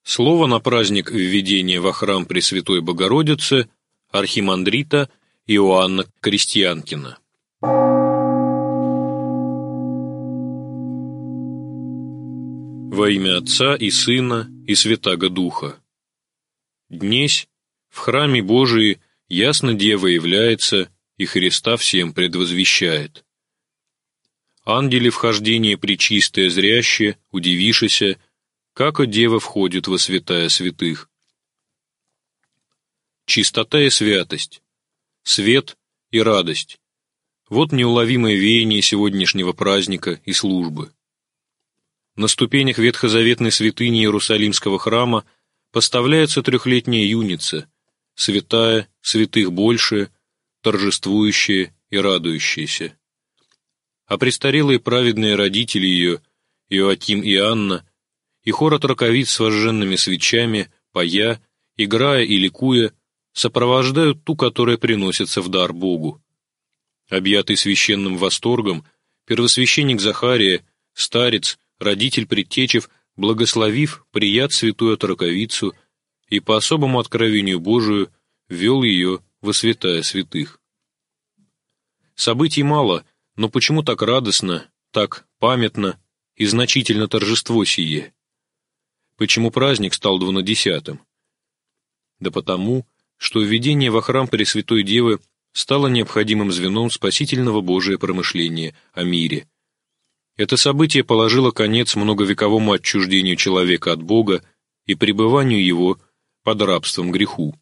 Слово на праздник введения во храм Пресвятой Богородицы архимандрита Иоанна Крестьянкина. Во имя Отца и Сына и Святаго Духа. Днесь в храме Божии ясно Дева является и Христа всем предвозвещает. Ангели вхождение пречистое зряще, удивишися, како Дева входит во святая святых. Чистота и святость, свет и радость – вот неуловимое веяние сегодняшнего праздника и службы. На ступенях ветхозаветной святыни Иерусалимского храма поставляется трехлетняя юница, святая, святых больше, торжествующая и радующаяся. А престарелые праведные родители ее, Иоаким и Анна, и хор отроковиц с вожженными свечами, поя, играя и ликуя, сопровождают ту, которая приносится в дар Богу. Объятый священным восторгом, первосвященник Захария, старец, родитель предтечев, благословив, прият святую отроковицу и по особому откровению Божию ввел ее во святая святых. Событий мало, но почему так радостно, так памятно и значительно торжество сие? Почему праздник стал 12-м? Да потому, что введение во храм Пресвятой Девы стало необходимым звеном спасительного Божия промышления о мире. Это событие положило конец многовековому отчуждению человека от Бога и пребыванию его под рабством греху.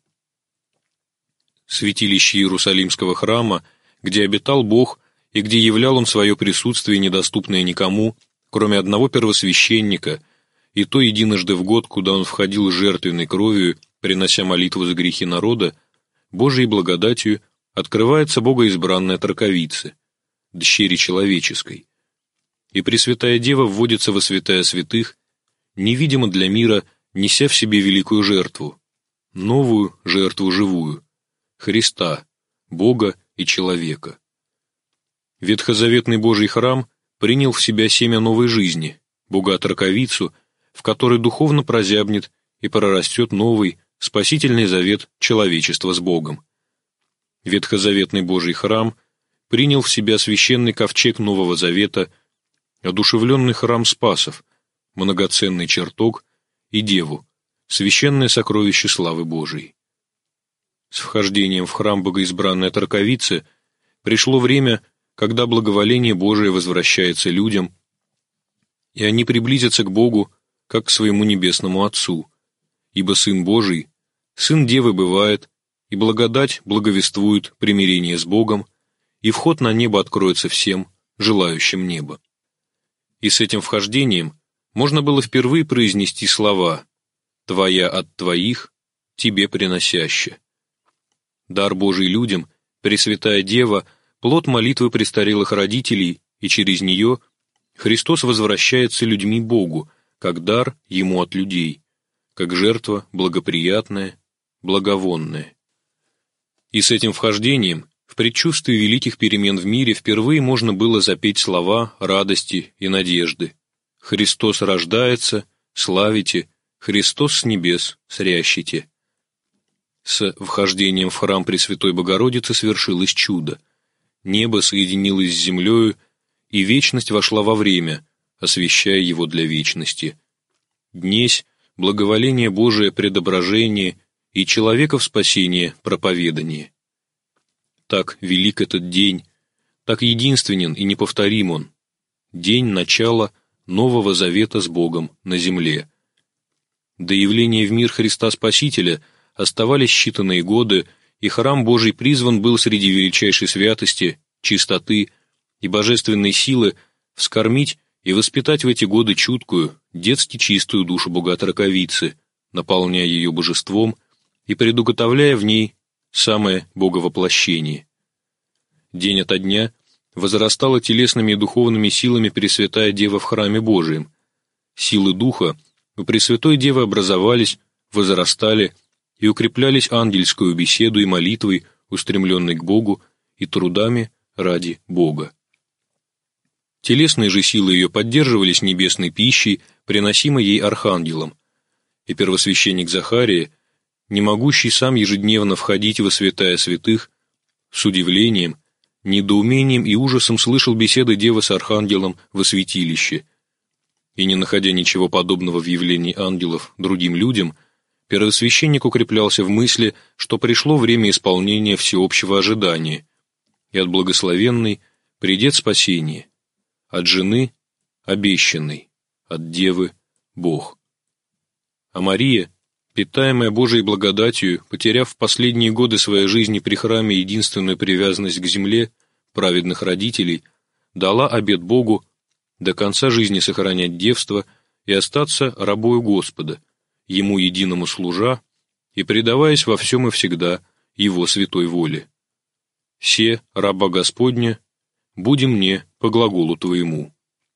Святилище Иерусалимского храма, где обитал Бог и где являл Он свое присутствие, недоступное никому, кроме одного первосвященника, и то единожды в год, куда он входил жертвенной кровью, принося молитву за грехи народа, Божией благодатью открывается богоизбранная Троковица, дщери человеческой. И Пресвятая Дева вводится во святая святых, невидимо для мира, неся в себе великую жертву, новую жертву живую, Христа, Бога и человека. Ветхозаветный Божий храм принял в себя семя новой жизни, Бога-Троковицу, в которой духовно прозябнет и прорастет новый, спасительный завет человечества с Богом. Ветхозаветный Божий храм принял в себя священный ковчег Нового Завета, одушевленный храм Спасов, многоценный чертог и Деву, священное сокровище славы Божией. С вхождением в храм богоизбранной Троковицы пришло время, когда благоволение Божие возвращается людям, и они приблизятся к Богу, как к своему небесному Отцу, ибо Сын Божий, Сын Девы бывает, и благодать благовествует примирение с Богом, и вход на небо откроется всем, желающим неба. И с этим вхождением можно было впервые произнести слова «Твоя от твоих, тебе приносяще». Дар Божий людям, Пресвятая Дева, плод молитвы престарелых родителей, и через нее Христос возвращается людьми Богу, как дар Ему от людей, как жертва благоприятная, благовонная. И с этим вхождением, в предчувствии великих перемен в мире, впервые можно было запеть слова радости и надежды. «Христос рождается, славите, Христос с небес срящите». С вхождением в храм Пресвятой Богородицы свершилось чудо. Небо соединилось с землею, и вечность вошла во время, освящая его для вечности. Днесь благоволение Божие предображение и человеков спасение проповедание. Так велик этот день, так единственен и неповторим он, день начала нового завета с Богом на земле. До явления в мир Христа Спасителя оставались считанные годы, и храм Божий призван был среди величайшей святости, чистоты и божественной силы вскормить и воспитать в эти годы чуткую, детски чистую душу Бога-Троковицы, наполняя ее божеством и предуготовляя в ней самое боговоплощение. День ото дня возрастала телесными и духовными силами Пресвятая Дева в храме Божием. Силы Духа у Пресвятой Девы образовались, возрастали и укреплялись ангельскую беседу и молитвой, устремленной к Богу, и трудами ради Бога. Телесные же силы ее поддерживались небесной пищей, приносимой ей архангелом, и первосвященник Захария, не могущий сам ежедневно входить во святая святых, с удивлением, недоумением и ужасом слышал беседы Девы с Архангелом во святилище, и, не находя ничего подобного в явлении ангелов другим людям, первосвященник укреплялся в мысли, что пришло время исполнения всеобщего ожидания, и от благословенной придет спасение, от жены – обещанной, от девы – Бог. А Мария, питаемая Божией благодатью, потеряв в последние годы своей жизни при храме единственную привязанность к земле, праведных родителей, дала обет Богу до конца жизни сохранять девство и остаться рабою Господа, Ему единому служа и предаваясь во всем и всегда Его святой воле. «Се, раба Господня, буди мне по глаголу Твоему».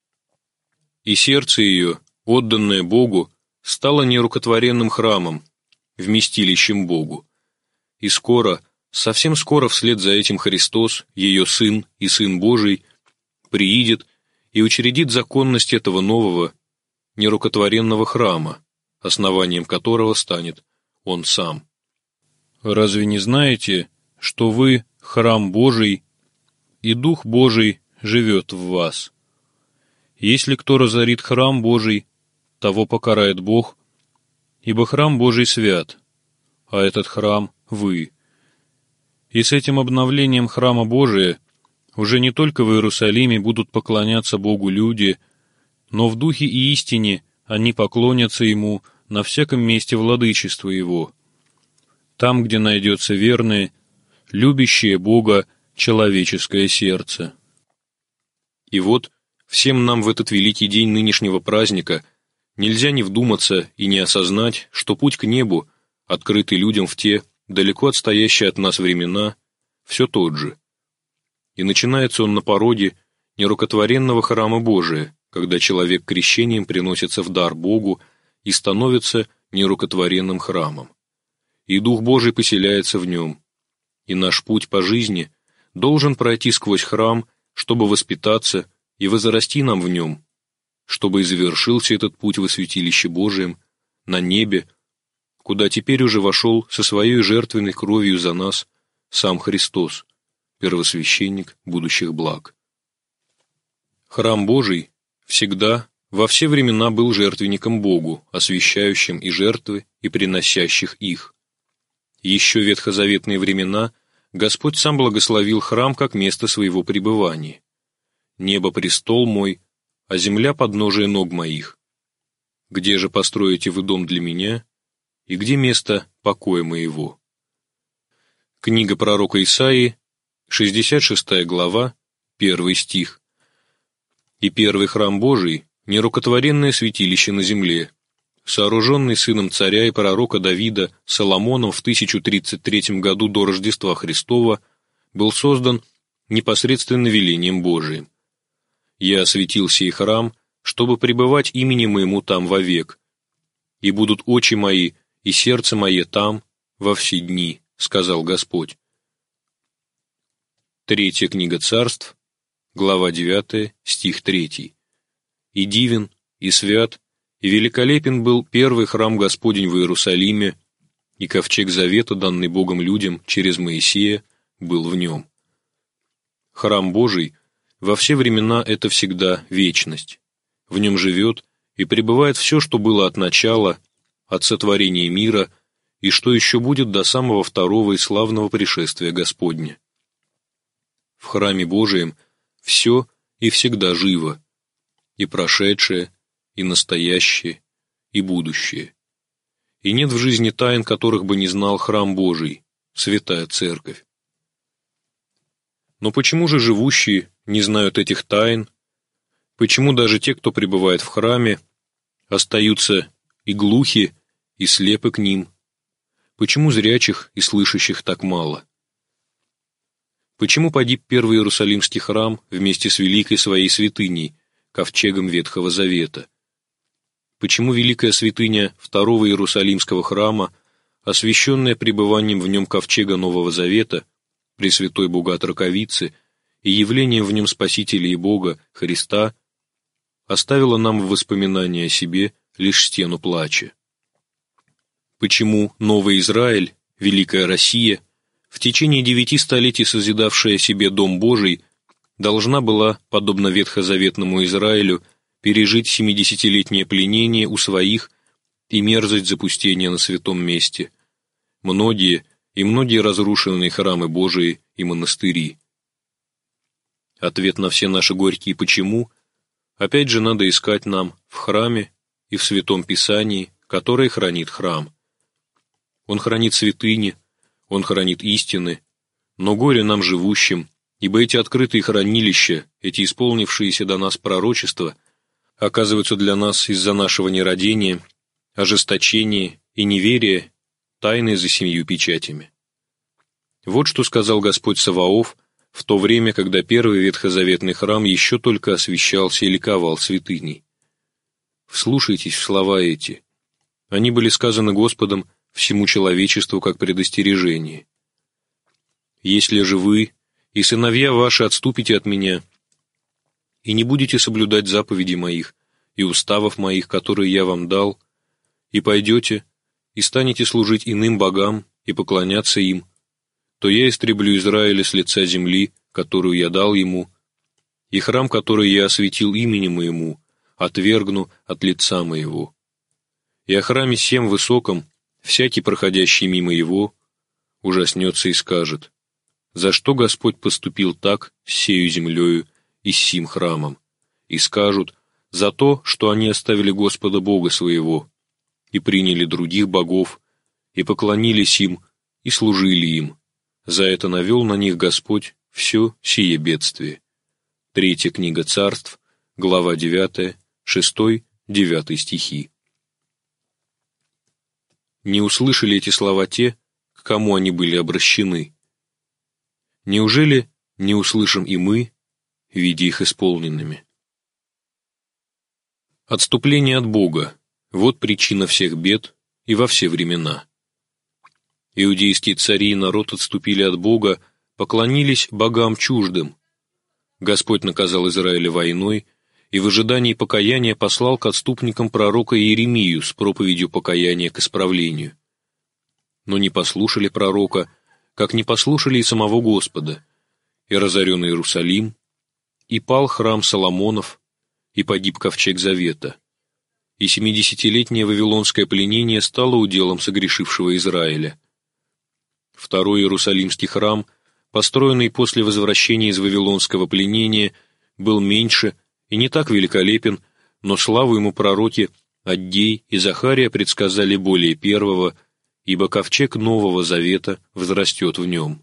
И сердце ее, отданное Богу, стало нерукотворенным храмом, вместилищем Богу. И скоро, совсем скоро вслед за этим Христос, ее Сын и Сын Божий, приидет и учредит законность этого нового, нерукотворенного храма, основанием которого станет Он Сам. Разве не знаете, что вы — храм Божий, и Дух Божий живет в вас? Если кто разорит храм Божий, того покарает Бог, ибо храм Божий свят, а этот храм — вы. И с этим обновлением храма Божия уже не только в Иерусалиме будут поклоняться Богу люди, но в духе и истине они поклонятся Ему на всяком месте владычества Его, там, где найдется верное, любящее Бога человеческое сердце. И вот всем нам в этот великий день нынешнего праздника нельзя не вдуматься и не осознать, что путь к небу, открытый людям в те, далеко отстоящие от нас времена, все тот же. И начинается он на пороге нерукотворенного храма Божия, когда человек крещением приносится в дар Богу и становится нерукотворенным храмом. И Дух Божий поселяется в нем, и наш путь по жизни должен пройти сквозь храм, чтобы воспитаться и возрасти нам в нем, чтобы и завершился этот путь во святилище Божием, на небе, куда теперь уже вошел со своей жертвенной кровью за нас сам Христос, первосвященник будущих благ. Храм Божий всегда, во все времена был жертвенником Богу, освящающим и жертвы, и приносящих их. Еще в ветхозаветные времена Господь сам благословил храм как место своего пребывания. «Небо — престол мой, а земля — подножие ног моих. Где же построите вы дом для меня, и где место покоя моего?» Книга пророка Исаии, 66 глава, 1 стих. «И первый храм Божий — нерукотворенное святилище на земле, сооруженный сыном царя и пророка Давида Соломоном в 1033 году до Рождества Христова, был создан непосредственно велением Божиим. Я осветил сей храм, чтобы пребывать именем моему там вовек, и будут очи мои и сердце мое там во все дни, сказал Господь». Третья книга Царств, глава 9, стих 3. «И дивен, и свят, и великолепен был первый храм Господень в Иерусалиме, и ковчег завета, данный Богом людям через Моисея, был в нем». Храм Божий во все времена — это всегда вечность. В нем живет и пребывает все, что было от начала, от сотворения мира, и что еще будет до самого второго и славного пришествия Господня. В храме Божием все и всегда живо, и прошедшее, и настоящее, и будущее. И нет в жизни тайн, которых бы не знал храм Божий, святая Церковь. Но почему же живущие не знают этих тайн? Почему даже те, кто пребывает в храме, остаются и глухи, и слепы к ним? Почему зрячих и слышащих так мало? Почему погиб первый Иерусалимский храм вместе с великой своей святыней, ковчегом Ветхого Завета? Почему великая святыня второго Иерусалимского храма, освященная пребыванием в нем ковчега Нового Завета, Пресвятой Богоотроковицы и явлением в нем Спасителя и Бога, Христа, оставила нам в воспоминании о себе лишь стену плача? почему Новый Израиль, Великая Россия, в течение 9 столетий созидавшая себе Дом Божий, должна была, подобно ветхозаветному Израилю, пережить 70-летнее пленение у своих и мерзость запустения на святом месте, многие разрушенные храмы Божии и монастыри. Ответ на все наши горькие «почему» опять же надо искать нам в храме и в Святом Писании, которое хранит храм. Он хранит святыни, он хранит истины, но горе нам живущим, ибо эти открытые хранилища, эти исполнившиеся до нас пророчества, оказываются для нас из-за нашего нерадения, ожесточения и неверия тайной за 7 печатями. Вот что сказал Господь Саваоф в то время, когда первый ветхозаветный храм еще только освящался и ликовал святыней. Вслушайтесь в слова эти. Они были сказаны Господом всему человечеству как предостережение. «Если же вы и сыновья ваши отступите от меня, и не будете соблюдать заповедей моих и уставов моих, которые я вам дал, и пойдете, и станете служить иным богам и поклоняться им, то я истреблю Израиля с лица земли, которую я дал ему, и храм, который я осветил именем моему, отвергну от лица моего. И о храме сем высоком всякий, проходящий мимо его, ужаснется и скажет: за что Господь поступил так с сею землею и с сим храмом? И скажут: за то, что они оставили Господа Бога своего, и приняли других богов, и поклонились им, и служили им. За это навел на них Господь все сие бедствие». 3 книга Царств, глава 9, 6-9 стихи. Не услышали эти слова те, к кому они были обращены? Неужели не услышим и мы, видя их исполненными? Отступление от Бога – вот причина всех бед и во все времена. Иудейские цари и народ отступили от Бога, поклонились богам чуждым. Господь наказал Израиля войной и в ожидании покаяния послал к отступникам пророка Иеремию с проповедью покаяния к исправлению. Но не послушали пророка, как не послушали и самого Господа, и разорен Иерусалим, и пал храм Соломонов, и погиб ковчег завета, и 70-летнее вавилонское пленение стало уделом согрешившего Израиля. Второй Иерусалимский храм, построенный после возвращения из вавилонского пленения, был меньше и не так великолепен, но славу ему пророки Аггей и Захария предсказали более первого, ибо ковчег Нового Завета возрастет в нем.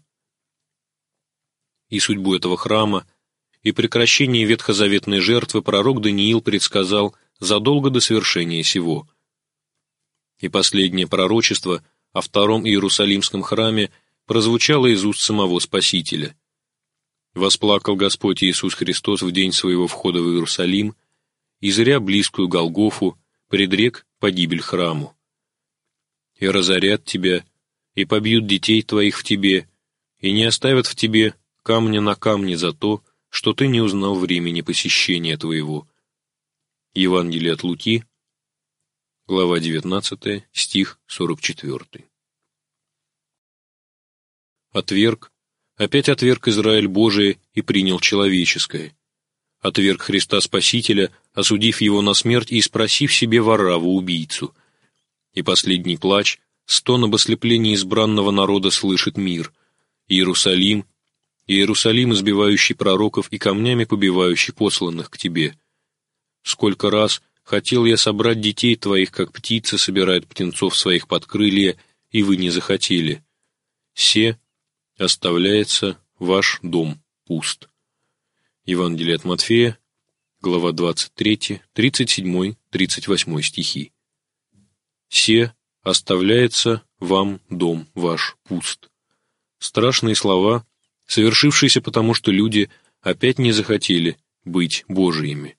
И судьбу этого храма, и прекращение ветхозаветной жертвы пророк Даниил предсказал задолго до свершения сего. И последнее пророчество о втором Иерусалимском храме прозвучало из уст самого Спасителя. «Восплакал Господь Иисус Христос в день своего входа в Иерусалим, и зря близкую Голгофу предрек погибель храму. И разорят тебя, и побьют детей твоих в тебе, и не оставят в тебе камня на камне за то, что ты не узнал времени посещения твоего». Евангелие от Луки, глава 19, стих 44. Опять отверг Израиль Божие и принял человеческое. Отверг Христа Спасителя, осудив его на смерть и спросив себе Варраву-убийцу. И последний плач, стон об ослеплении избранного народа слышит мир. Иерусалим, Иерусалим, избивающий пророков и камнями побивающий посланных к тебе. Сколько раз хотел я собрать детей твоих, как птица собирает птенцов своих под крылья, и вы не захотели. Се оставляется ваш дом пуст». Евангелие от Матфея, глава 23, 37, 38 стихи. «Се оставляется вам дом ваш пуст». Страшные слова, совершившиеся потому, что люди опять не захотели быть Божиими.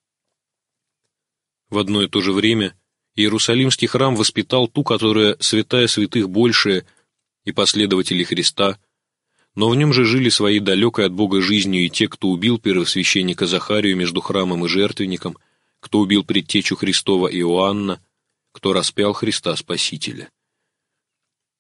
В одно и то же время Иерусалимский храм воспитал ту, которая святая святых большая, и последователи Христа, но в нем же жили своей далекой от Бога жизнью и те, кто убил первосвященника Захарию между храмом и жертвенником, кто убил предтечу Христова Иоанна, кто распял Христа Спасителя.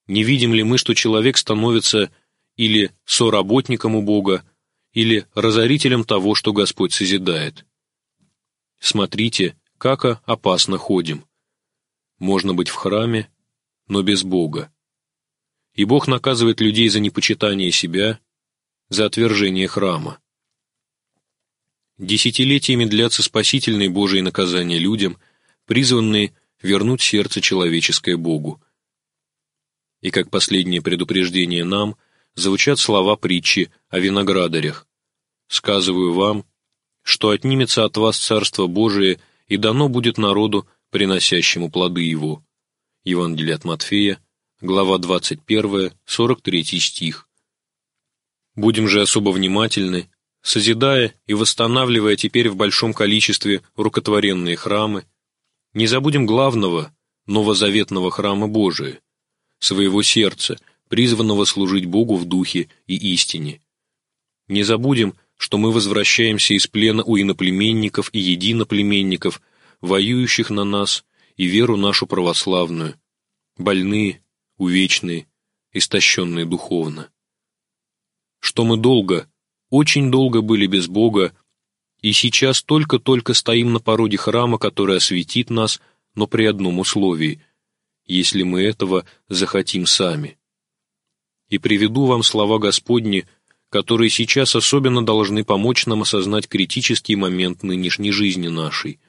Не видим ли мы, что человек становится или соработником у Бога, или разорителем того, что Господь созидает? Смотрите, как опасно ходим. Можно быть в храме, но без Бога. И Бог наказывает людей за непочитание себя, за отвержение храма. Десятилетиями длятся спасительные Божьи наказания людям, призванные вернуть сердце человеческое Богу. И как последнее предупреждение нам звучат слова притчи о виноградарях. «Сказываю вам, что отнимется от вас Царство Божие, и дано будет народу, приносящему плоды его». Евангелие от Матфея, глава 21, 43 стих. Будем же особо внимательны, созидая и восстанавливая теперь в большом количестве рукотворенные храмы, не забудем главного, новозаветного храма Божия, своего сердца, призванного служить Богу в духе и истине. Не забудем, что мы возвращаемся из плена у иноплеменников и единоплеменников, воюющих на нас и веру нашу православную, больные, увечные, истощенные духовно. Что мы долго, очень долго были без Бога, и сейчас только-только стоим на пороге храма, который осветит нас, но при одном условии, если мы этого захотим сами. И приведу вам слова Господни, которые сейчас особенно должны помочь нам осознать критический момент нынешней жизни нашей.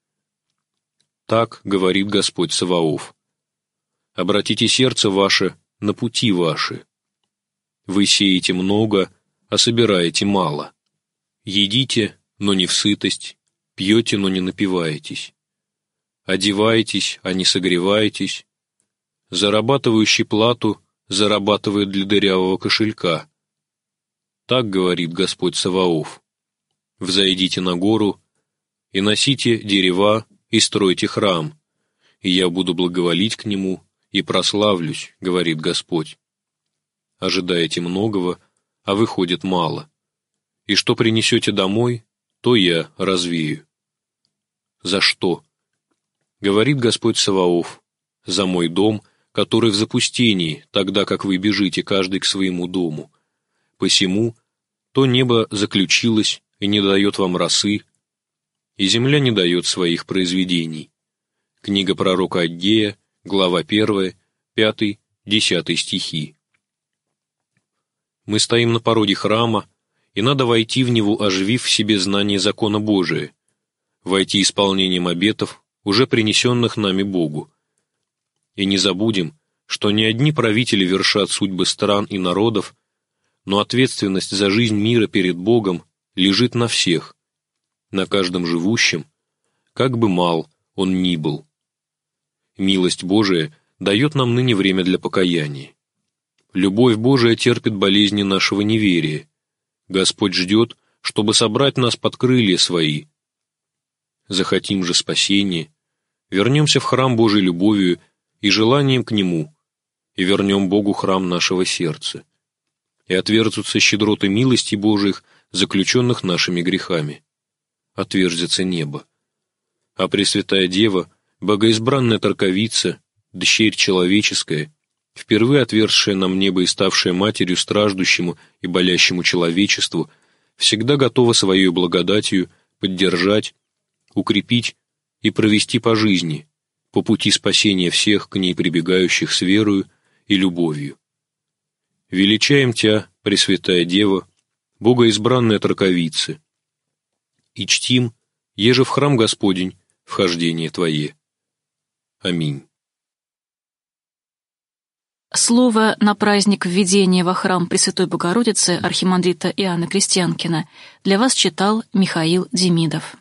Так говорит Господь Саваоф: «Обратите сердце ваше на пути ваши. Вы сеете много, а собираете мало. Едите, но не в сытость, пьете, но не напиваетесь. Одеваетесь, а не согреваетесь. Зарабатывающий плату зарабатывает для дырявого кошелька. Так говорит Господь Саваоф: взойдите на гору и носите дерева и стройте храм, и я буду благоволить к нему и прославлюсь, говорит Господь. Ожидаете многого, а выходит мало. И что принесете домой, то я развею. За что? Говорит Господь Саваоф: за мой дом, который в запустении, тогда как вы бежите каждый к своему дому. Посему то небо заключилось и не дает вам росы, и земля не дает своих произведений». Книга пророка Аггея, глава 1, 5, 10 стихи. Мы стоим на пороге храма, и надо войти в него, оживив в себе знание закона Божия, войти исполнением обетов, уже принесенных нами Богу. И не забудем, что не одни правители вершат судьбы стран и народов, но ответственность за жизнь мира перед Богом лежит на всех, на каждом живущем, как бы мал он ни был. Милость Божия дает нам ныне время для покаяния. Любовь Божия терпит болезни нашего неверия. Господь ждет, чтобы собрать нас под крылья свои. Захотим же спасения, вернемся в храм Божий любовью и желанием к Нему, и вернем Богу храм нашего сердца, и отверзутся щедроты милости Божиих, заключенных нашими грехами. Отверзится небо. А Пресвятая Дева, богоизбранная Троковица, дщерь человеческая, впервые отверзшая нам небо и ставшая матерью страждущему и болящему человечеству, всегда готова своей благодатью поддержать, укрепить и провести по жизни, по пути спасения всех к ней прибегающих с верою и любовью. Величаем Тя, Пресвятая Дева, богоизбранная Троковица, и чтим, еже в храм Господень, вхождение Твое. Аминь. Слово на праздник введения во храм Пресвятой Богородицы архимандрита Иоанна Крестьянкина для вас читал Михаил Демидов.